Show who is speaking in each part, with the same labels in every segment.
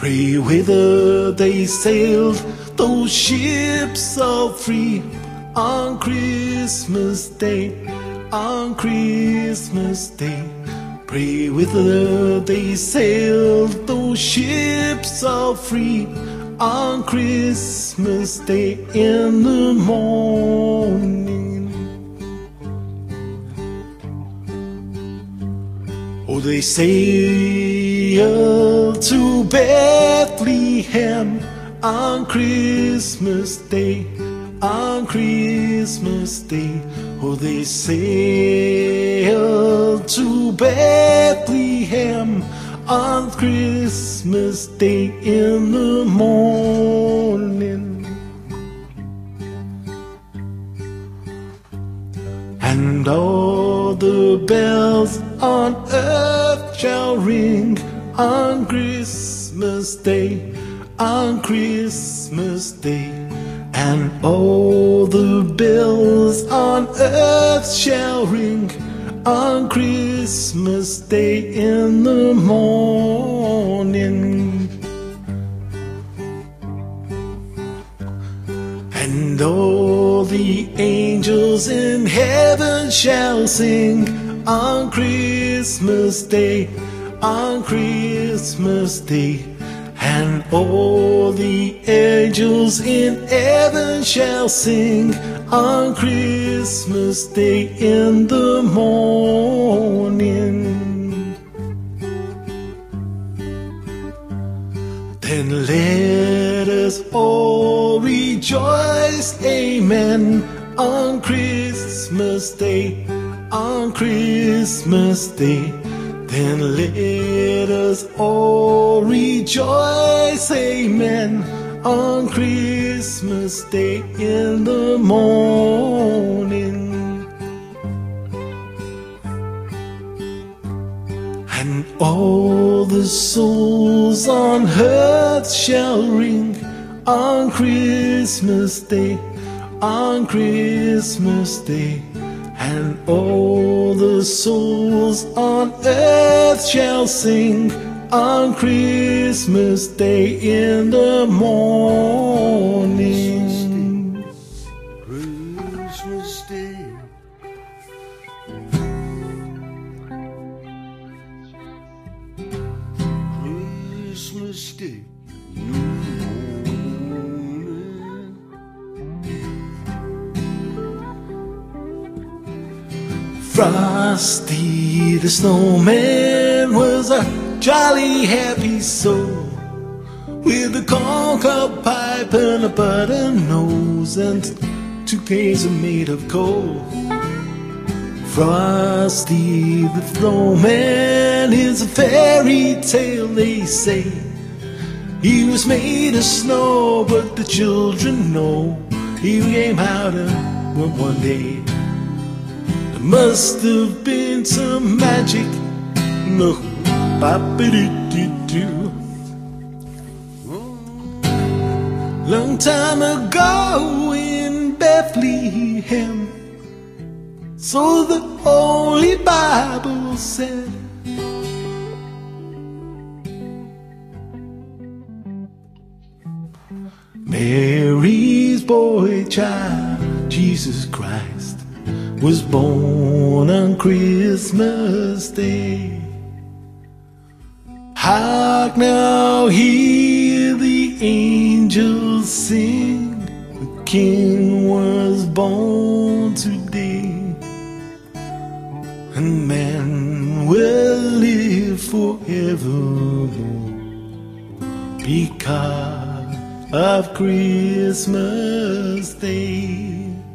Speaker 1: Pray whither they sailed, those ships all free, on Christmas Day, on Christmas Day. Pray whither they sailed, those ships all free, on Christmas Day in the morning. Oh, they sailed to Bethlehem on Christmas Day, on Christmas Day. Oh, they sailed to Bethlehem on Christmas Day in the morning. And all the bells on earth shall ring on Christmas Day, on Christmas Day. And all the bells on earth shall ring on Christmas Day in the morning. And all the angels in heaven shall sing on Christmas Day, on Christmas Day. And all the angels in heaven shall sing on Christmas Day in the morning. Then let us all rejoice, amen, on Christmas Day, on Christmas Day. Then let us all rejoice, amen, on Christmas Day in the morning. And all the souls on earth shall ring on Christmas Day, on Christmas Day. And all the souls on earth shall sing on Christmas Day in the morning.
Speaker 2: Christmas Day. Christmas Day.
Speaker 1: Frosty the Snowman was a jolly happy soul, with a corncob pipe and a button nose and 2 cans made of coal. Frosty the Snowman is a fairy tale, they say. He was made of snow, but the children know he came out of one day. Must have been some magic, no, bop-a-doo-doo-doo. Long time ago in Bethlehem, so the Holy Bible said. Mary's boy child, Jesus Christ, was born on Christmas Day. Hark now, hear the angels sing, the King was born today. And man will live forevermore because of Christmas Day.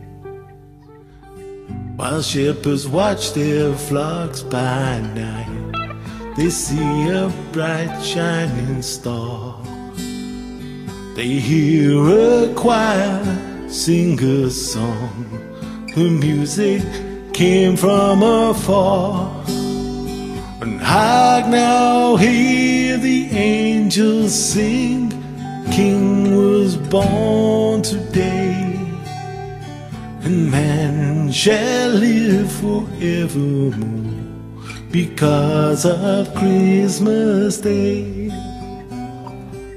Speaker 1: While shepherds watch their flocks by night, they see a bright shining star. They hear a choir sing a song, the music came from afar. And hark now, hear the angels sing, King was born today. And man shall live forevermore because of Christmas Day.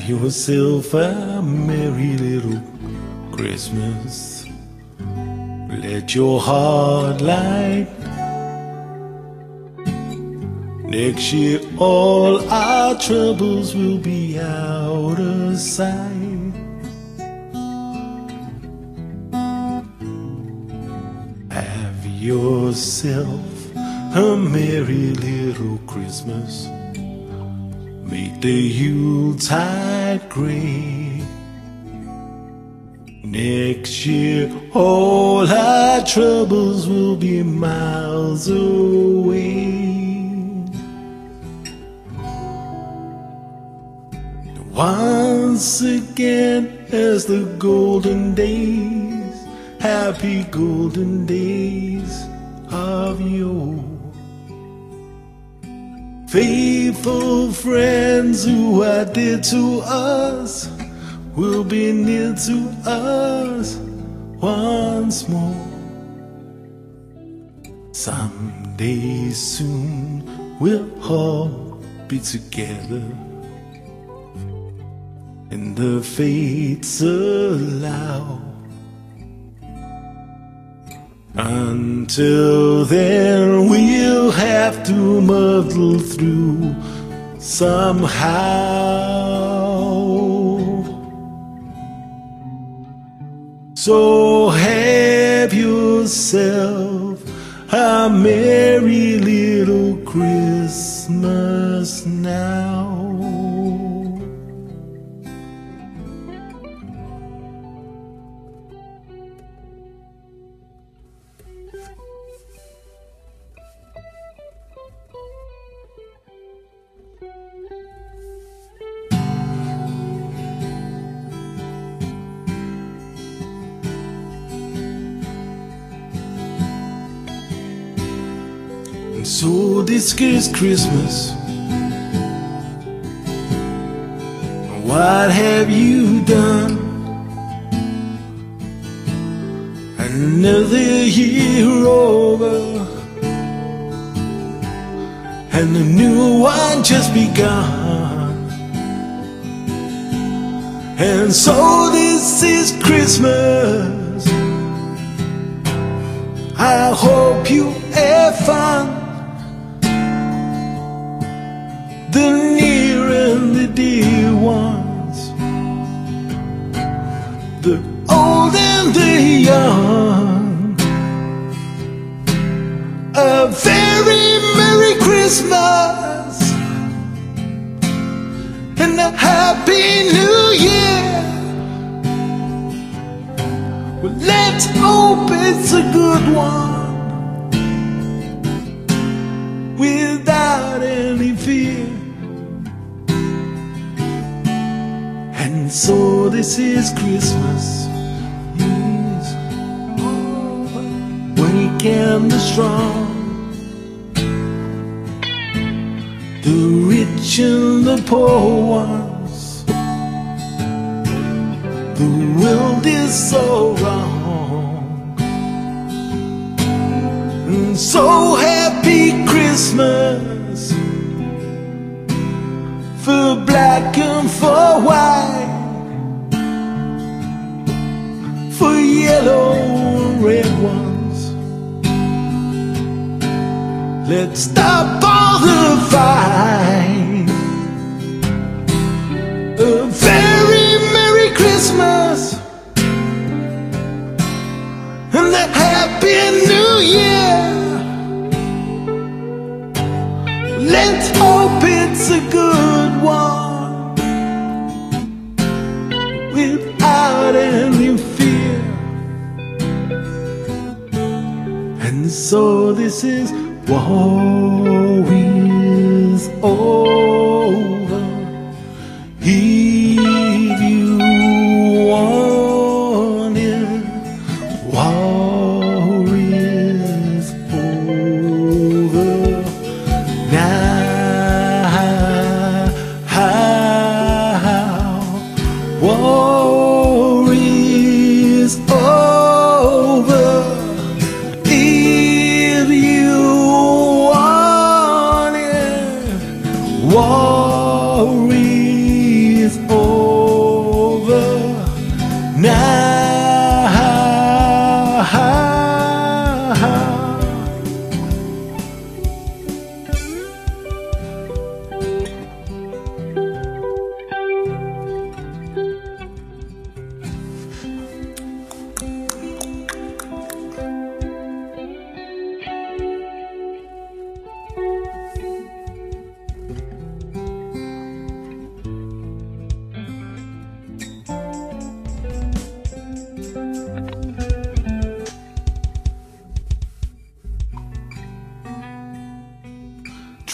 Speaker 1: yourself a merry little Christmas. Let your heart light. Next year all our troubles will be out of sight. Have yourself a merry little Christmas. Make the Yuletide gray. Next year all our troubles will be miles away. Once again as the golden days, happy golden days of yore. Faithful friends who are dear to us will be near to us once more. Someday soon we'll all be together, and the fates allow. Until then we'll have to muddle through somehow. So have yourself a merry little Christmas now. So this is Christmas. What have you done? Another year over, and a new one just begun. And so this is Christmas. I hope you have fun. The near and the dear ones, the old and the young. A very Merry Christmas and a Happy New Year. Well, let's hope it's a good one without any fear. And so this is Christmas, yes, weak and the strong, the rich and the poor ones. The world is so wrong. And so happy Christmas for black and for white, for yellow and red ones. Let's stop all the fight. A very Merry Christmas and a Happy New Year. Let's hope it's a good one without any fear. And so this is war is over. If you want it, war is over now. War is over. If you want it, war is over.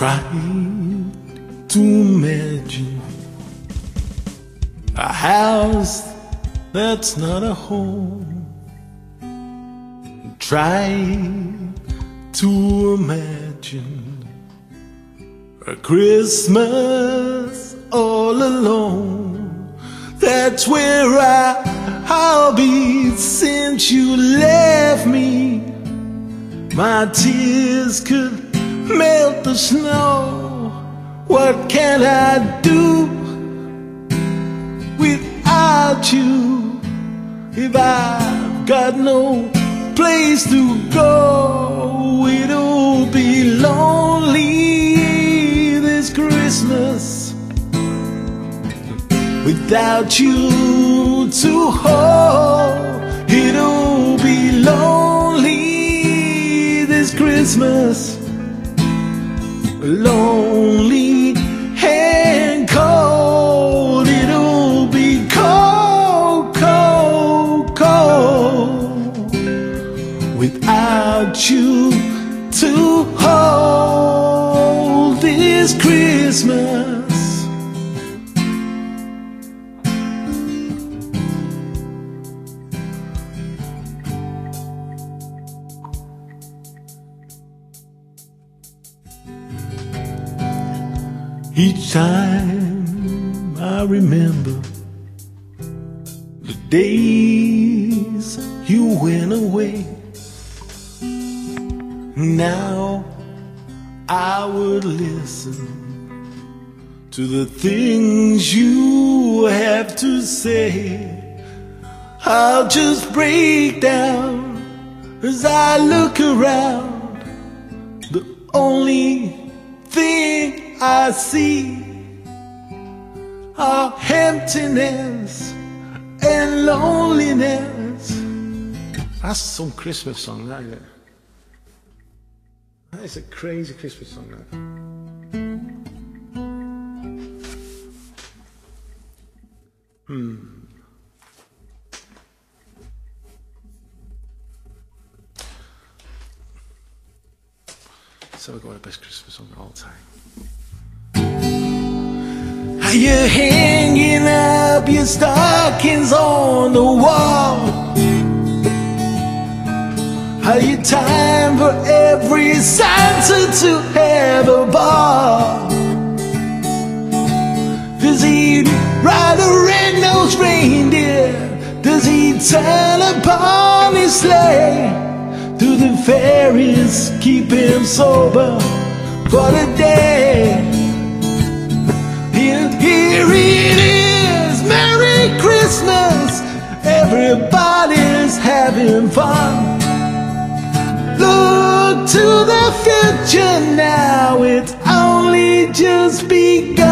Speaker 1: Trying to imagine a house that's not a home. Trying to imagine a Christmas all alone. That's where I'll be since you left me. My tears could melt the snow. What can I do without you if I've got no place to go? It'll be lonely this Christmas without you to hold. It'll be lonely this Christmas, lonely and cold. It'll be cold, cold, cold without you to hold this Christmas. Each time I remember the days you went away. Now I would listen to the things you have to say. I'll just break down as I look around. The only thing I see are emptiness and loneliness. That's some Christmas song, that is. That is a crazy Christmas song, that. So we got the best Christmas song of all time. Are you hanging up your stockings on the wall? Are you time for every Santa to have a ball? Does he ride a red-nosed reindeer? Does he turn upon his sleigh? Do the fairies keep him sober for the day? And here it is, Merry Christmas, everybody's having fun. Look to the future now, it's only just begun.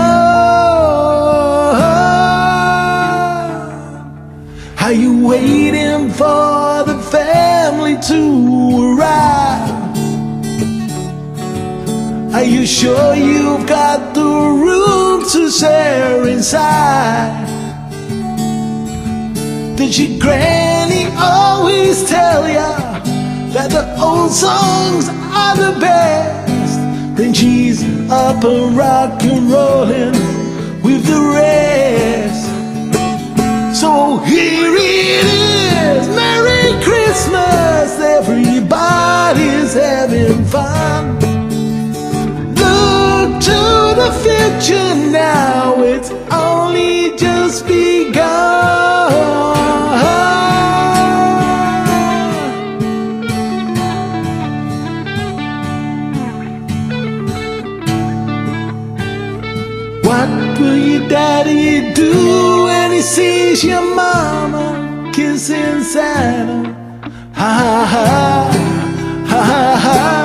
Speaker 1: Are you waiting for the family to arrive? Are you sure you've got the room to share inside? Did your granny always tell ya that the old songs are the best? Then she's up and rock and rolling with the rest. So here it is, Merry Christmas, everybody's having fun. Look to the future now, it's only just begun. What will your daddy do when he sees your mama kissing Santa? Ha ha ha, ha ha ha.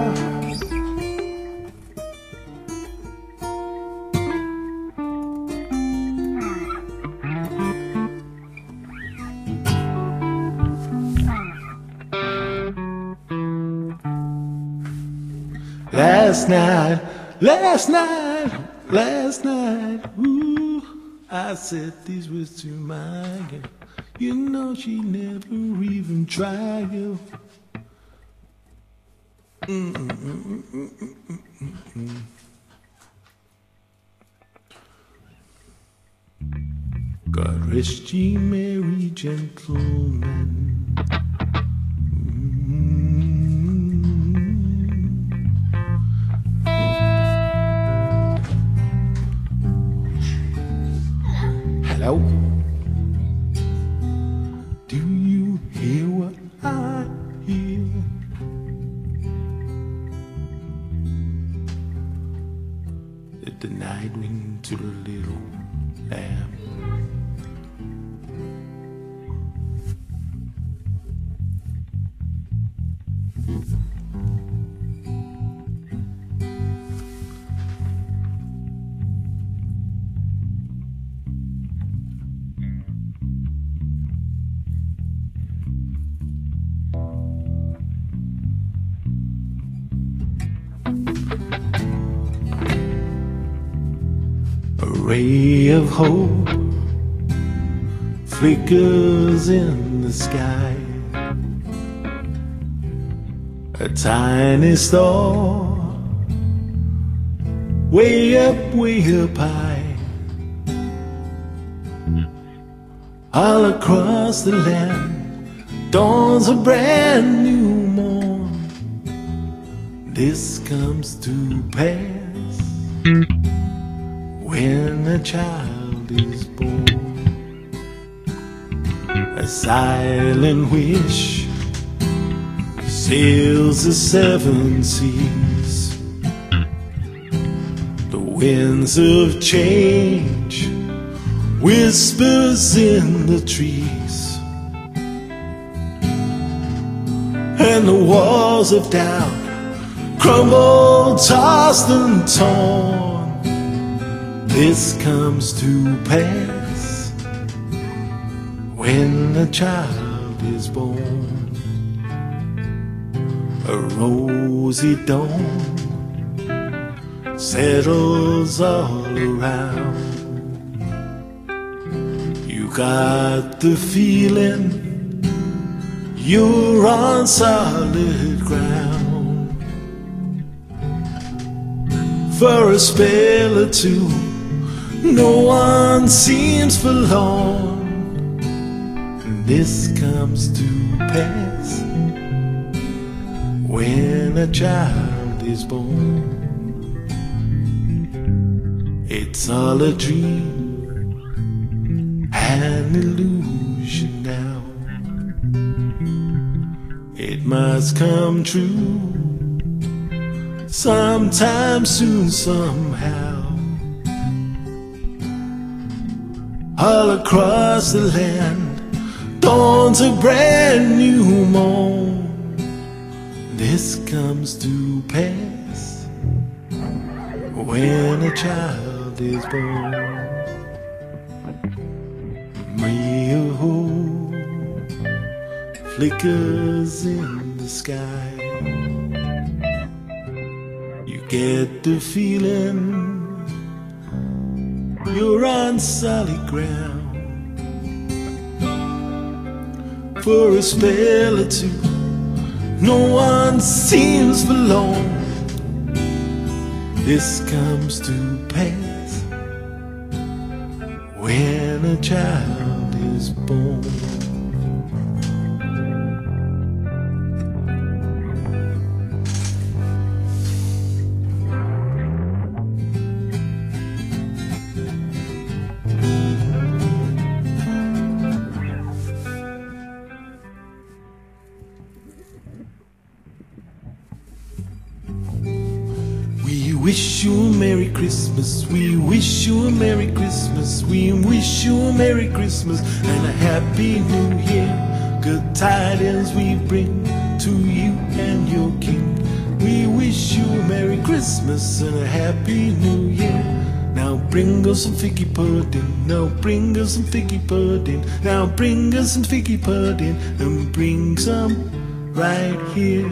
Speaker 1: Last night, ooh, I said these words to my girl. You know she never even tried, girl. God rest ye merry gentlemen. Hello? Do you hear what I hear? The night wind to the little lamb. A ray of hope flickers in the sky. A tiny star, way up high. All across the land dawns a brand new morn. This comes to pass when a child is born. A silent wish sails the seven seas. The winds of change whispers in the trees, and the walls of doubt crumble, tossed and torn. This comes to pass when a child is born. A rosy dawn settles all around. You got the feeling you're on solid ground. For a spell or two, no one seems forlorn. This comes to pass when a child is born. It's all a dream, an illusion now. It must come true sometime soon, somehow. All across the land dawns a brand new morn. This comes to pass when a child is born. Real hope flickers in the sky. You get the feeling you're on solid ground. For a spell or two, no one seems forlorn. This comes to pass when a child is born. We wish you a Merry Christmas. We wish you a Merry Christmas. We wish you a Merry Christmas and a Happy New Year. Good tidings we bring to you and your King. We wish you a Merry Christmas and a Happy New Year. Now bring us some figgy pudding. Now bring us some figgy pudding. Now bring us some figgy pudding and bring some right here.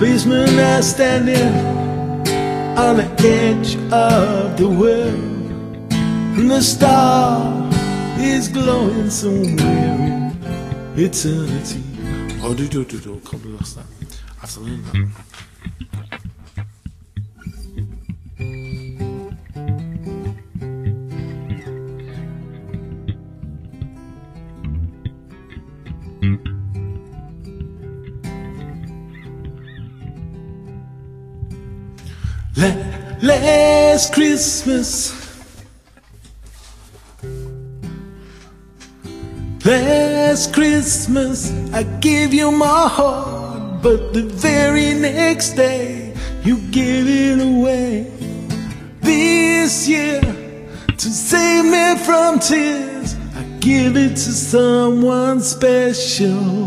Speaker 1: Spacemen are standing on the edge of the world, and the star is glowing somewhere in eternity. Oh, come lost that. I have to learn that. Last Christmas, I gave you my heart, but the very next day you gave it away. This year, to save me from tears, I give it to someone special.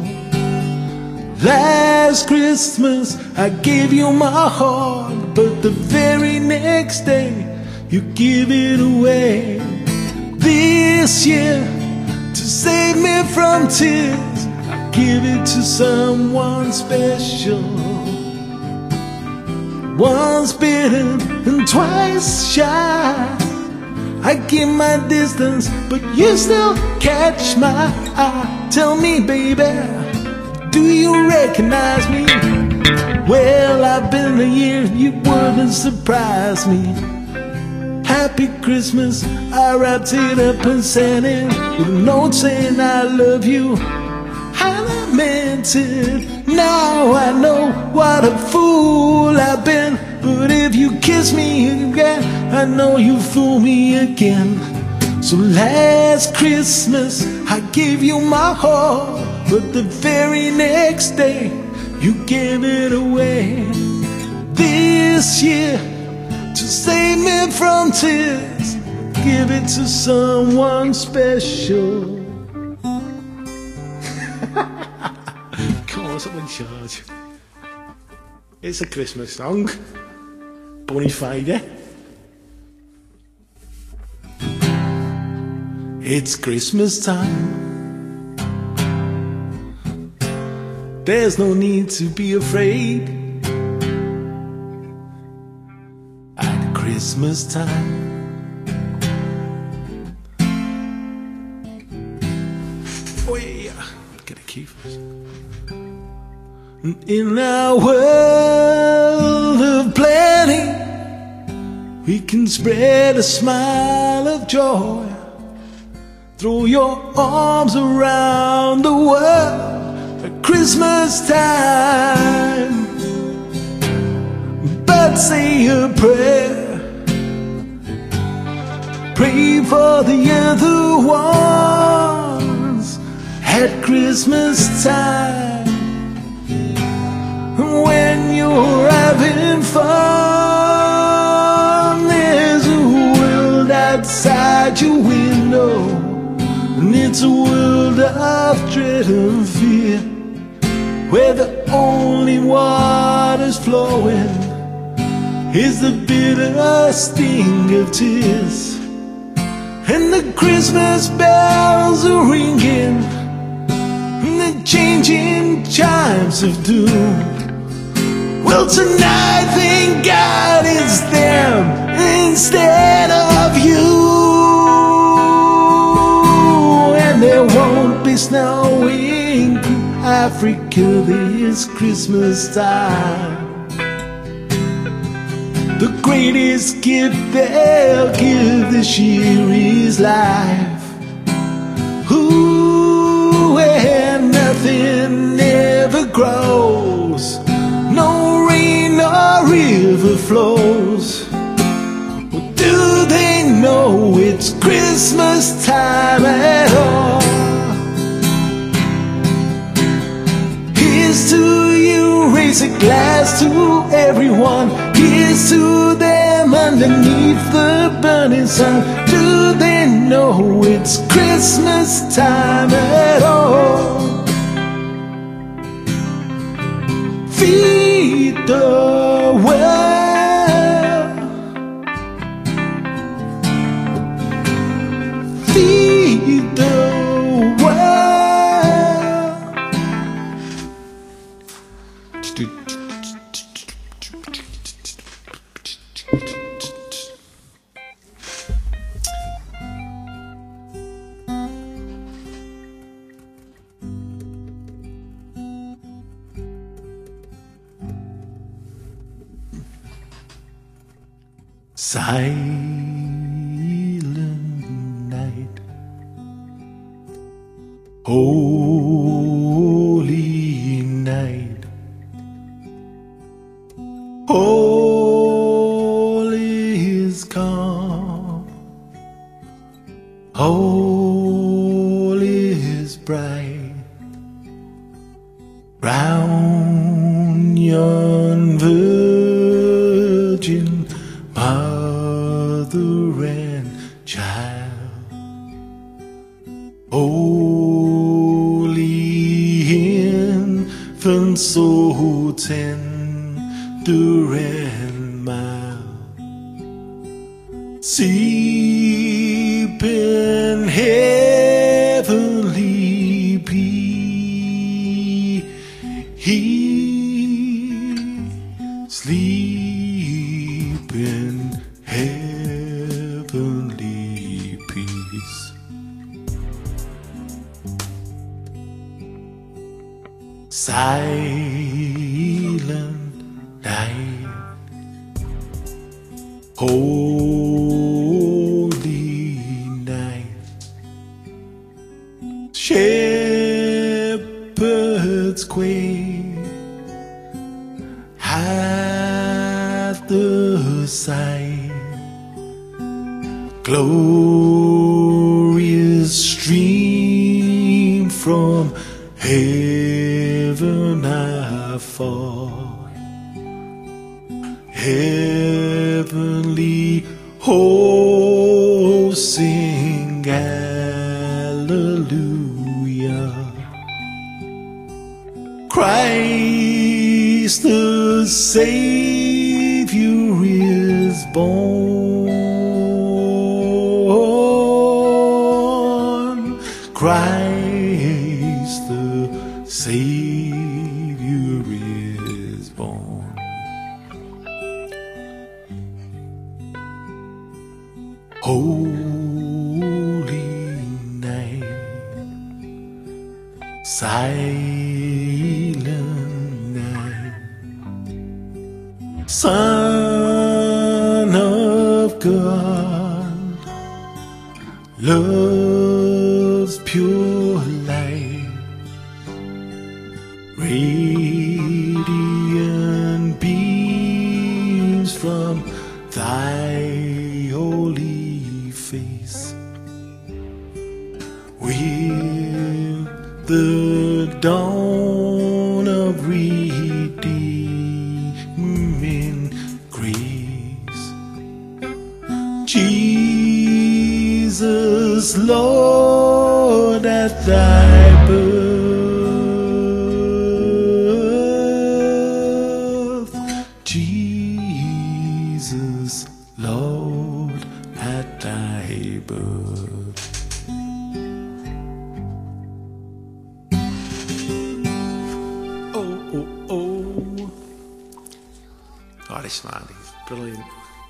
Speaker 1: Last Christmas, I gave you my heart, but the very next day, you give it away. This year, to save me from tears, I give it to someone special. Once bitten and twice shy, I keep my distance, but you still catch my eye. Tell me, baby, do you recognize me? Well, I've been a year, you wouldn't surprise me. Happy Christmas, I wrapped it up and sent it with a note saying I love you, and I meant it. Now I know what a fool I've been, but if you kiss me again, I know you fool me again. So last Christmas, I gave you my heart, but the very next day, you gave it away. This year, to save me from tears, give it to someone special. Come on, someone charge. It's a Christmas song. Bonnie Friday. It's Christmas time. There's no need to be afraid at Christmas time. Oh yeah, get a key first. In our world of plenty, we can spread a smile of joy. Throw your arms around the world at Christmas time, but say a prayer. Pray for the other ones at Christmas time. When you're having fun, there's a world outside your window, and it's a world of dread and fear, where the only water's flowing is the bitter sting of tears. And the Christmas bells are ringing, and the changing chimes of doom. Well, tonight, thank God it's them instead of you. And there won't be snow in Africa this Christmas time. The greatest gift they'll give this year is life. Ooh, and nothing ever grows, no rain or river flows. Well, do they know it's Christmas time at all? Here's to you, raise a glass to everyone. Here's to them underneath the burning sun. Do they know it's Christmas time at all? Feed the world, feed the world. silent night, holy night, all is calm, all is bright, round yon virgin mother and child, holy infant, so tender and mild, sleep in heavenly peace, sleep in heavenly peace. Silent night, holy night, shepherds quake at the sight, glorious stream from heaven I fall, heavenly hosts sing hallelujah. Christ the Savior is born, Christ the Savior is born. Holy night, silent night, Son of God, love's pure light, radiant beams from thy holy face, with the dawn of redeeming grace. Jesus, Lord, at thy birth, Jesus, Lord, at thy birth. Oh, this man is brilliant.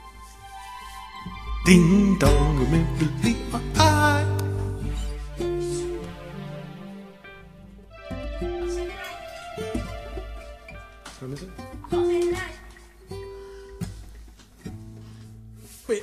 Speaker 1: Ding dong, remember my eye. What is it? Wait.